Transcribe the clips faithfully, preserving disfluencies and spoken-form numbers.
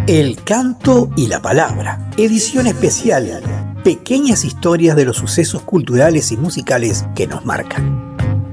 El canto y la palabra. Edición especial. Pequeñas historias de los sucesos culturales y musicales que nos marcan.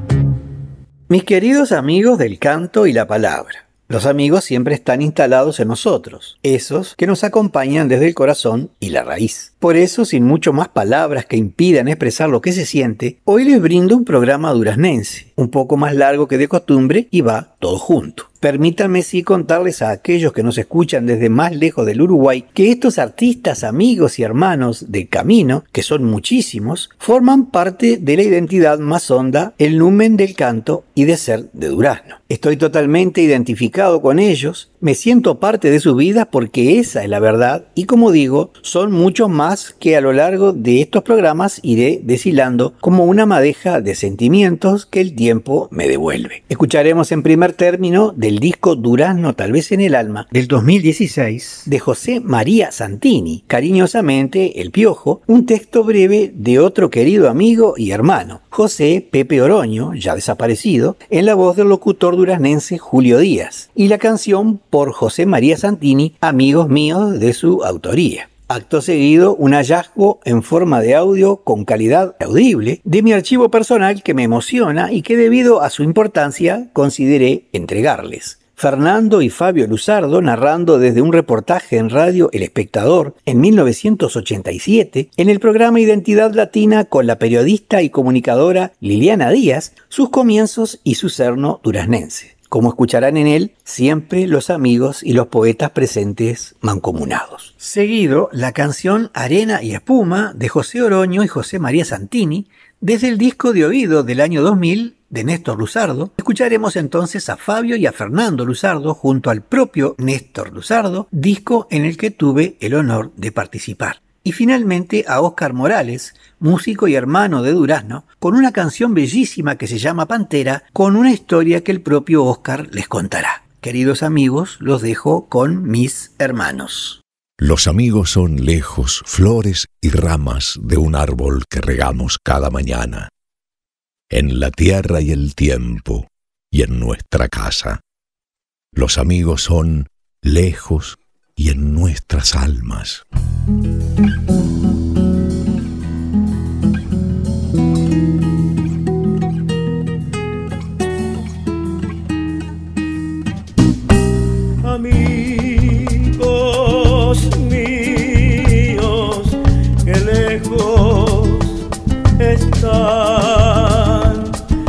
Mis queridos amigos del canto y la palabra. Los amigos siempre están instalados en nosotros, esos que nos acompañan desde el corazón y la raíz. Por eso, sin mucho más palabras que impidan expresar lo que se siente, hoy les brindo un programa duraznense, un poco más largo que de costumbre y va todo junto. Permítanme sí contarles a aquellos que nos escuchan desde más lejos del Uruguay que estos artistas, amigos y hermanos del camino, que son muchísimos, forman parte de la identidad más honda, el numen del canto y de ser de Durazno. Estoy totalmente identificado con ellos, me siento parte de sus vidas porque esa es la verdad y como digo, son muchos más que a lo largo de estos programas iré deshilando como una madeja de sentimientos que el tiempo me devuelve. Escucharemos en primer término del disco Durazno tal vez en el alma del dos mil dieciséis de José María Santini, cariñosamente El Piojo, un texto breve de otro querido amigo y hermano, José Pepe Oroño, ya desaparecido, en la voz del locutor duraznense Julio Díaz, y la canción por José María Santini, amigos míos de su autoría. Acto seguido, un hallazgo en forma de audio con calidad audible de mi archivo personal que me emociona y que debido a su importancia consideré entregarles. Fernando y Fabio Luzardo narrando desde un reportaje en radio El Espectador en mil novecientos ochenta y siete en el programa Identidad Latina con la periodista y comunicadora Liliana Díaz, sus comienzos y su cerno duraznense. Como escucharán en él, siempre los amigos y los poetas presentes mancomunados. Seguido, la canción Arena y Espuma de José Oroño y José María Santini, desde el disco de oído del año dos mil de Néstor Luzardo. Escucharemos entonces a Fabio y a Fernando Luzardo junto al propio Néstor Luzardo, disco en el que tuve el honor de participar. Y finalmente a Óscar Morales, músico y hermano de Durazno, con una canción bellísima que se llama Pantera, con una historia que el propio Óscar les contará. Queridos amigos, los dejo con mis hermanos. Los amigos son lejos, flores y ramas de un árbol que regamos cada mañana. En la tierra y el tiempo, y en nuestra casa. Los amigos son lejos y en nuestras almas. Amigos míos, que lejos están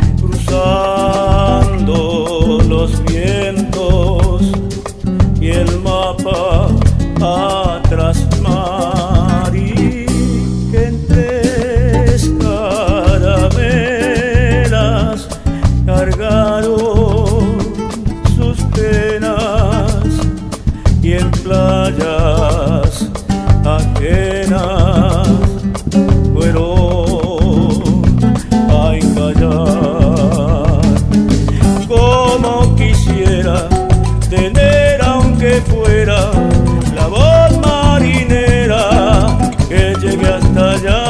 cruzando los vientos y el mapa a trasmar, y que entre caramelas cargaron sus penas y en playas ajenas fueron a encallar. Como quisiera tener, aunque fuera la voz marinera que llegue hasta allá,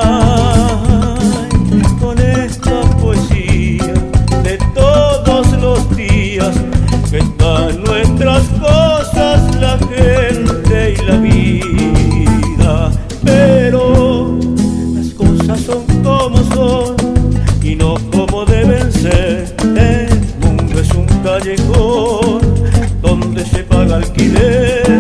con esta poesía de todos los días, que están nuestras cosas, la gente y la vida. Pero las cosas son como son y no como deben ser. El mundo es un callejón donde se paga alquiler.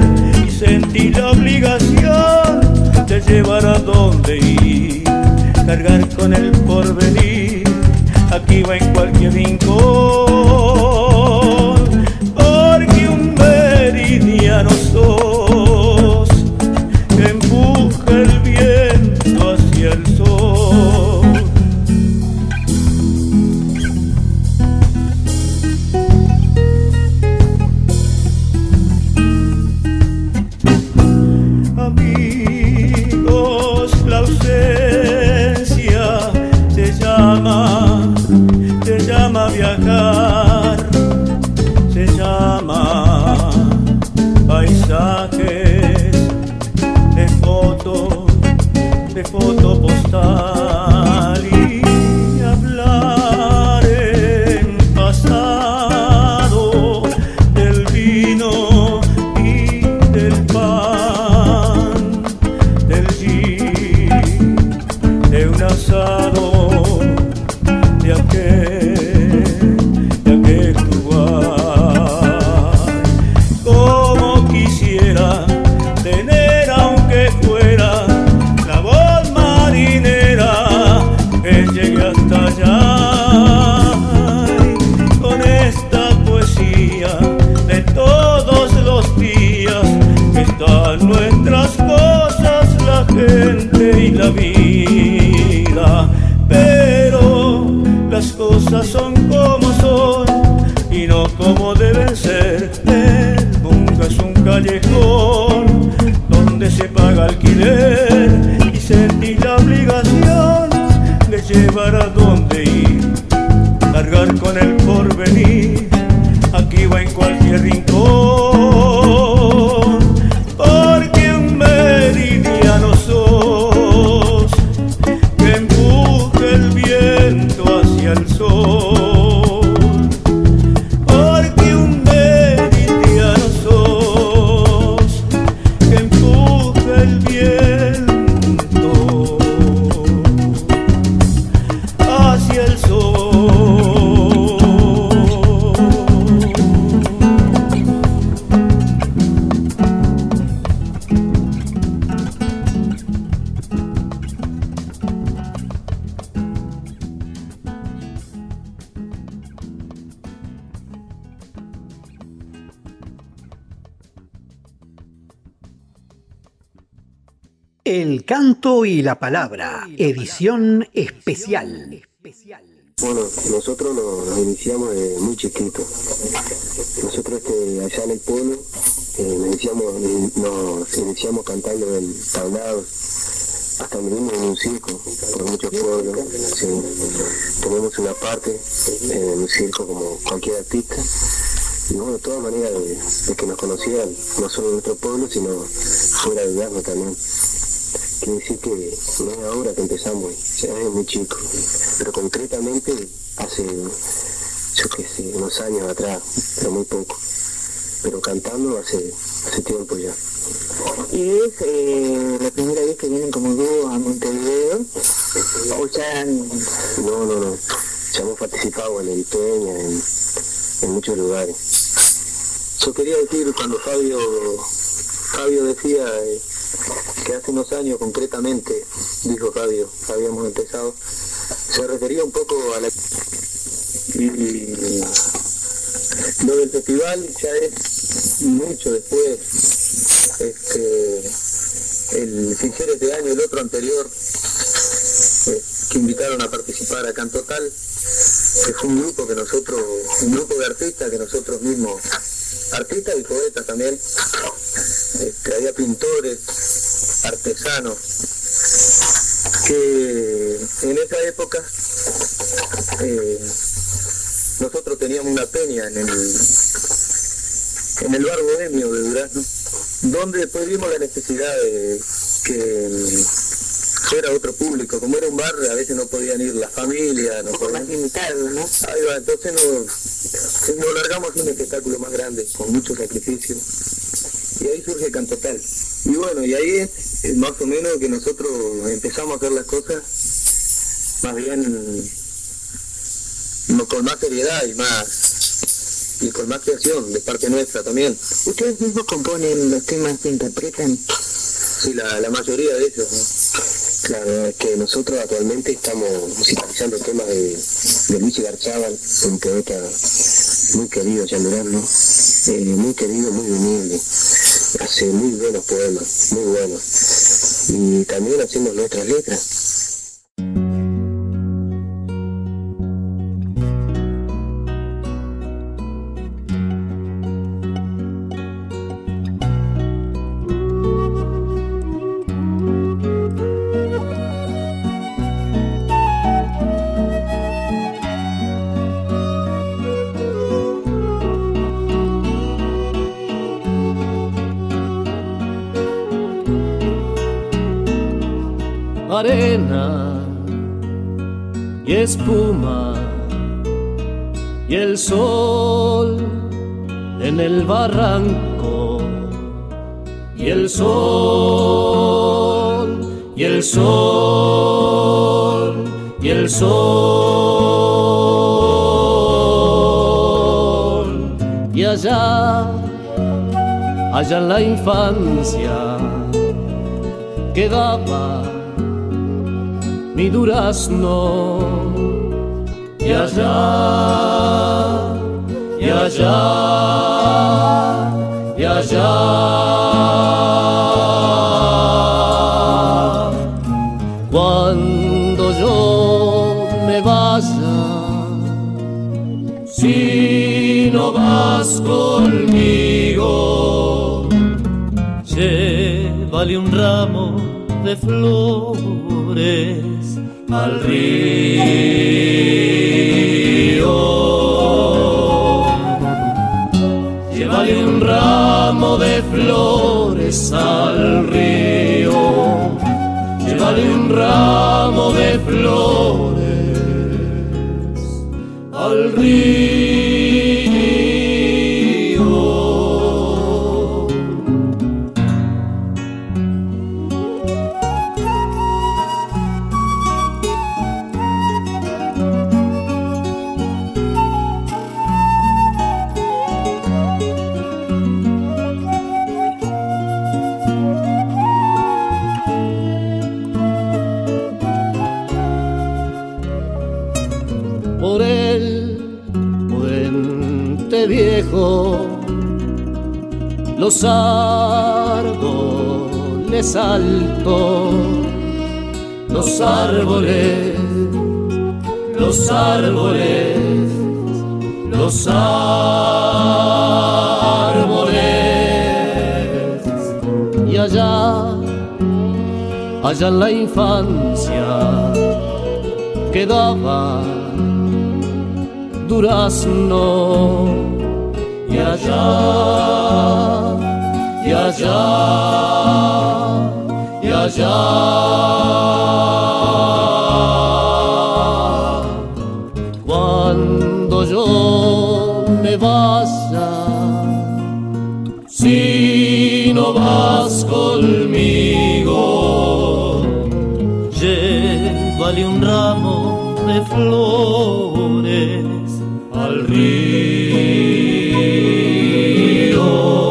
la vida. Pero las cosas son como son y no como deben ser. El mundo es un callejón donde se paga alquiler y sentí la obligación de llevar a donde ir, cargar con el porvenir, aquí va en cualquier rincón, porque un meridiano sos que empuje el viento hacia el sol, porque un meridiano sos que empuje el viento hacia el sol. El canto y la palabra, edición especial. Bueno, nosotros nos, nos iniciamos de muy chiquitos. Nosotros este, allá en el pueblo eh, nos, iniciamos, nos iniciamos cantando en tablados, hasta vivimos en un circo por muchos pueblos. Sí. Tenemos una parte en un circo como cualquier artista. Y bueno, toda manera de, de que nos conocieran, no solo en nuestro pueblo, sino fuera de Durazno también. Quiere decir que no es ahora que empezamos, ya es muy chico, pero concretamente hace, yo qué sé, unos años atrás, pero muy poco, pero cantando hace, hace tiempo ya. ¿Y es eh, la primera vez que vienen como dúo a Montevideo? ¿O ya han... No, no, no, ya hemos participado en el Peña, en, en muchos lugares. Yo quería decir, cuando Fabio, Fabio decía... Eh, que hace unos años concretamente, dijo Fabio, habíamos empezado, se refería un poco a la... Y lo del festival ya es mucho después, este, el sincero este año, el otro anterior, eh, que invitaron a participar a Cantotal, que fue un grupo que nosotros, un grupo de artistas que nosotros mismos, artistas y poetas también, este, había pintores, artesanos, que en esa época eh, nosotros teníamos una peña en el, en el bar Bohemio de Durazno, donde después vimos la necesidad de que fuera otro público. Como era un bar, a veces no podían ir las familias, no podían... más limitado, ¿no? Ahí va, entonces nos, nos largamos a un espectáculo más grande, con mucho sacrificio. Y ahí surge Cantotal. Y bueno, y ahí es, es más o menos que nosotros empezamos a hacer las cosas más bien no, con más seriedad y más y con más creación de parte nuestra también. ¿Ustedes mismos componen los temas que interpretan? Sí, la, la mayoría de ellos, ¿no? Claro, es que nosotros actualmente estamos musicalizando temas de, de Luis Garchábal, un poeta muy querido ya en Durazno, eh, muy querido, muy humilde, hace muy buenos poemas, muy buenos, y también hacemos nuestras letras. Arena y espuma y el sol en el barranco y el sol y el sol y el sol y allá allá en la infancia quedaba mi durazno, y allá, y allá, y allá, llévale un ramo de flores al río. Llévale un ramo de flores al río. Llévale un ramo de flores al río. Por el puente viejo, los árboles altos, los árboles, los árboles, los árboles. Y allá, allá en la infancia quedaba durazno, y allá, y allá, y allá. Cuando yo me vaya, si no vas conmigo, llévale un ramo de flores al río.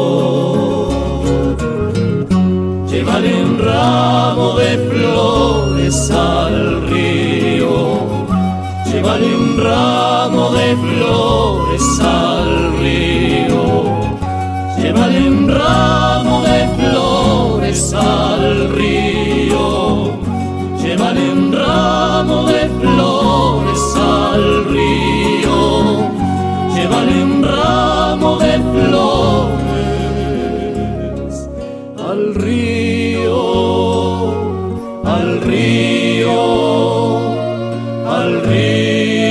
Llévale un ramo de flores al río. Llévale un ramo de flores al río. Llévale un ramo de flores al río. Llévale un ramo de flores al río. Llévale un ramo de flores al río, al río, al río.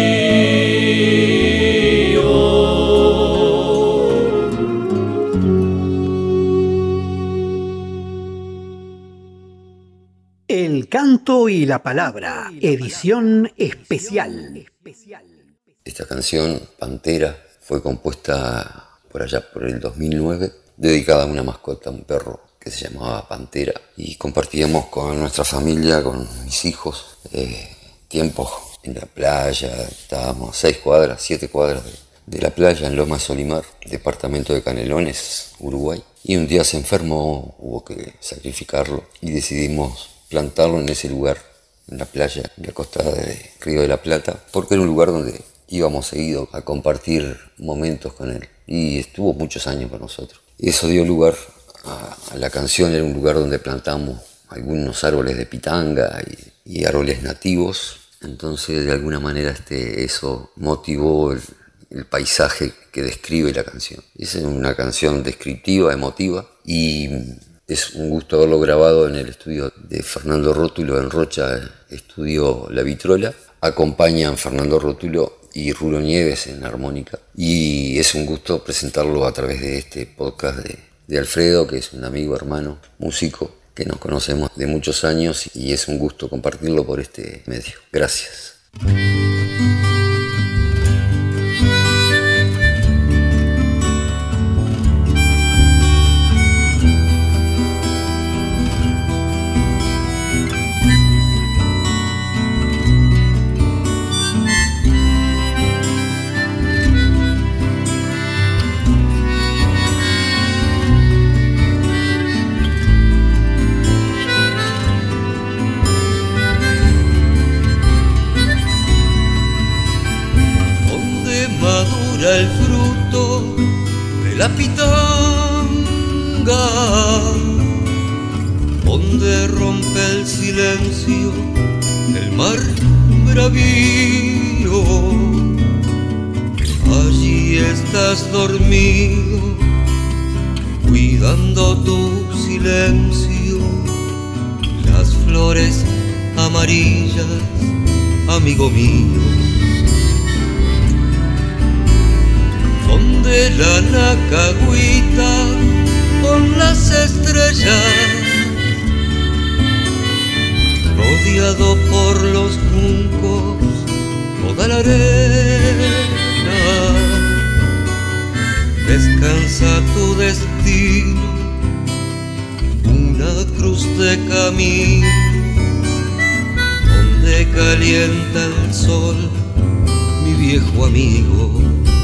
El canto y la palabra, edición especial. Esta canción, Pantera, fue compuesta por allá por el dos mil nueve, dedicada a una mascota, un perro que se llamaba Pantera, y compartíamos con nuestra familia, con mis hijos, eh, tiempos en la playa. Estábamos a seis cuadras, siete cuadras de, de la playa en Loma de Solimar, departamento de Canelones, Uruguay, y un día se enfermó, hubo que sacrificarlo y decidimos plantarlo en ese lugar, en la playa, en la costa del Río de la Plata, porque era un lugar donde íbamos seguido a compartir momentos con él, y estuvo muchos años con nosotros. Y eso dio lugar a, a la canción. Era un lugar donde plantamos algunos árboles de pitanga y, y árboles nativos. Entonces, de alguna manera, este, eso motivó el, el paisaje que describe la canción. Es una canción descriptiva, emotiva, y es un gusto haberlo grabado en el estudio de Fernando Rótulo en Rocha, estudio La Vitrola. Acompañan Fernando Rótulo y Rulo Nieves en armónica. Y es un gusto presentarlo a través de este podcast de, de Alfredo, que es un amigo, hermano, músico, que nos conocemos de muchos años, y es un gusto compartirlo por este medio. Gracias. El fruto de la pitanga, donde rompe el silencio el mar bravío. Allí estás dormido, cuidando tu silencio, flores amarillas, amigo mío, donde la nacagüita con las estrellas, rodeado por los juncos, toda la arena, descansa tu destino, una cruz de camino, donde calienta el sol, mi viejo amigo.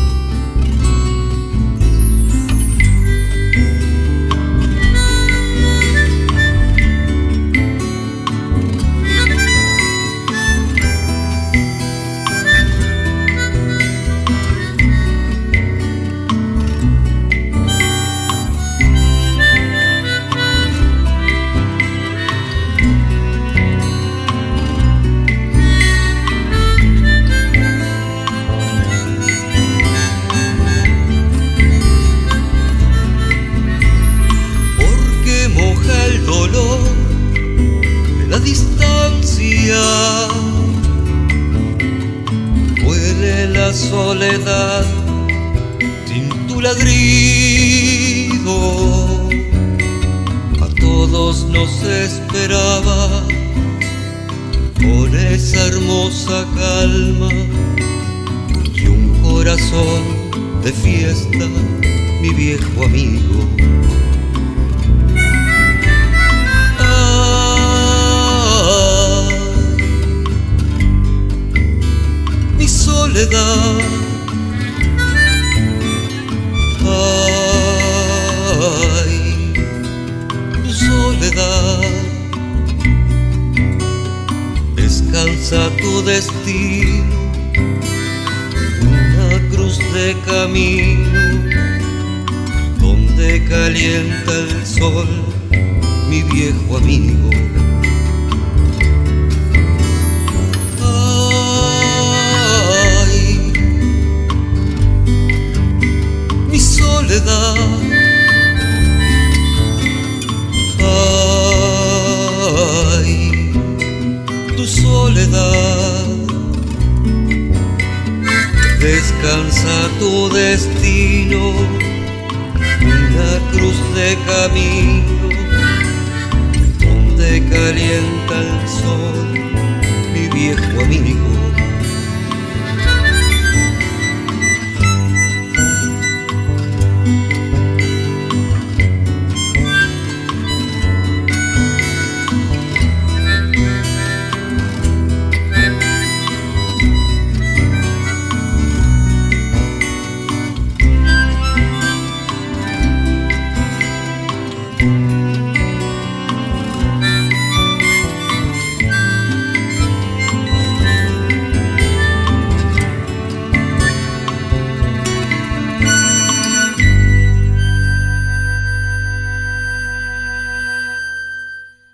Soledad sin tu ladrido, a todos nos esperaba con esa hermosa calma y un corazón de fiesta, mi viejo amigo. Soledad, ay, tu soledad, descansa tu destino, una cruz de camino, donde calienta el sol, mi viejo amigo. Soledad, ay, tu soledad, descansa tu destino, una cruz de camino, donde calienta el sol, mi viejo amigo.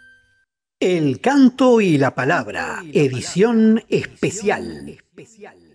El canto y la palabra, edición especial.